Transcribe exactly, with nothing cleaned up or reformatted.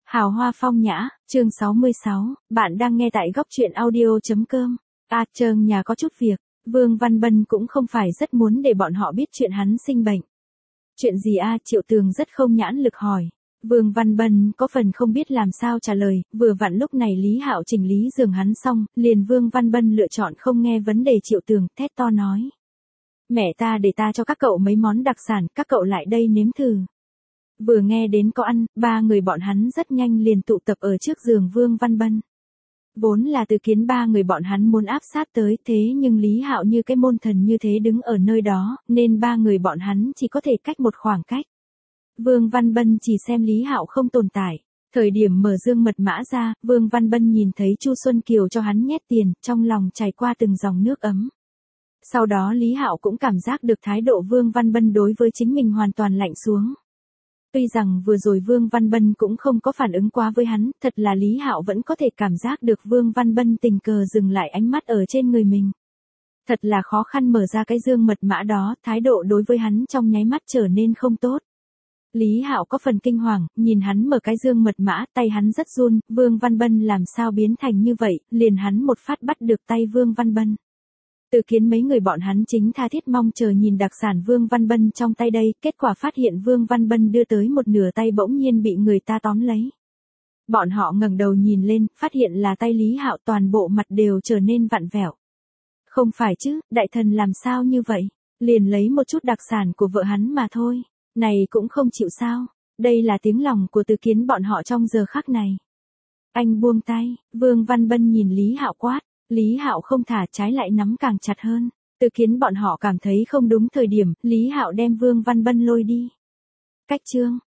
Hào hoa phong nhã, chương sáu mươi sáu, bạn đang nghe tại góc truyện audio.com. À trơn nhà có chút việc, Vương Văn Bân cũng không phải rất muốn để bọn họ biết chuyện hắn sinh bệnh. Chuyện gì a? Triệu Tường rất không nhãn lực hỏi. Vương Văn Bân có phần không biết làm sao trả lời, vừa vặn lúc này Lý Hạo chỉnh lý giường hắn xong, liền Vương Văn Bân lựa chọn không nghe vấn đề Triệu Tường, thét to nói. Mẹ ta để ta cho các cậu mấy món đặc sản, các cậu lại đây nếm thử. Vừa nghe đến có ăn, ba người bọn hắn rất nhanh liền tụ tập ở trước giường Vương Văn Bân. Vốn là Từ Kiến ba người bọn hắn muốn áp sát tới, thế nhưng Lý Hạo như cái môn thần như thế đứng ở nơi đó, nên ba người bọn hắn chỉ có thể cách một khoảng cách. Vương Văn Bân chỉ xem Lý Hạo không tồn tại. Thời điểm mở dương mật mã ra, Vương Văn Bân nhìn thấy Chu Xuân Kiều cho hắn nhét tiền, trong lòng chảy qua từng dòng nước ấm. Sau đó Lý Hạo cũng cảm giác được thái độ Vương Văn Bân đối với chính mình hoàn toàn lạnh xuống. Tuy rằng vừa rồi Vương Văn Bân cũng không có phản ứng quá với hắn, thật là Lý Hạo vẫn có thể cảm giác được Vương Văn Bân tình cờ dừng lại ánh mắt ở trên người mình. Thật là khó khăn mở ra cái dương mật mã đó, thái độ đối với hắn trong nháy mắt trở nên không tốt. Lý Hạo có phần kinh hoàng, nhìn hắn mở cái dương mật mã, tay hắn rất run, Vương Văn Bân làm sao biến thành như vậy, liền hắn một phát bắt được tay Vương Văn Bân. Từ Kiến mấy người bọn hắn chính tha thiết mong chờ nhìn đặc sản Vương Văn Bân trong tay đây, kết quả phát hiện Vương Văn Bân đưa tới một nửa tay bỗng nhiên bị người ta tóm lấy. Bọn họ ngẩng đầu nhìn lên, phát hiện là tay Lý Hạo, toàn bộ mặt đều trở nên vặn vẹo. Không phải chứ, đại thần làm sao như vậy? Liền lấy một chút đặc sản của vợ hắn mà thôi, này cũng không chịu sao? Đây là tiếng lòng của Từ Kiến bọn họ trong giờ khắc này. Anh buông tay, Vương Văn Bân nhìn Lý Hạo quát. Lý Hạo không thả, trái lại nắm càng chặt hơn. Từ Kiến bọn họ cảm thấy không đúng thời điểm, Lý Hạo đem Vương Văn Bân lôi đi. Cách chương,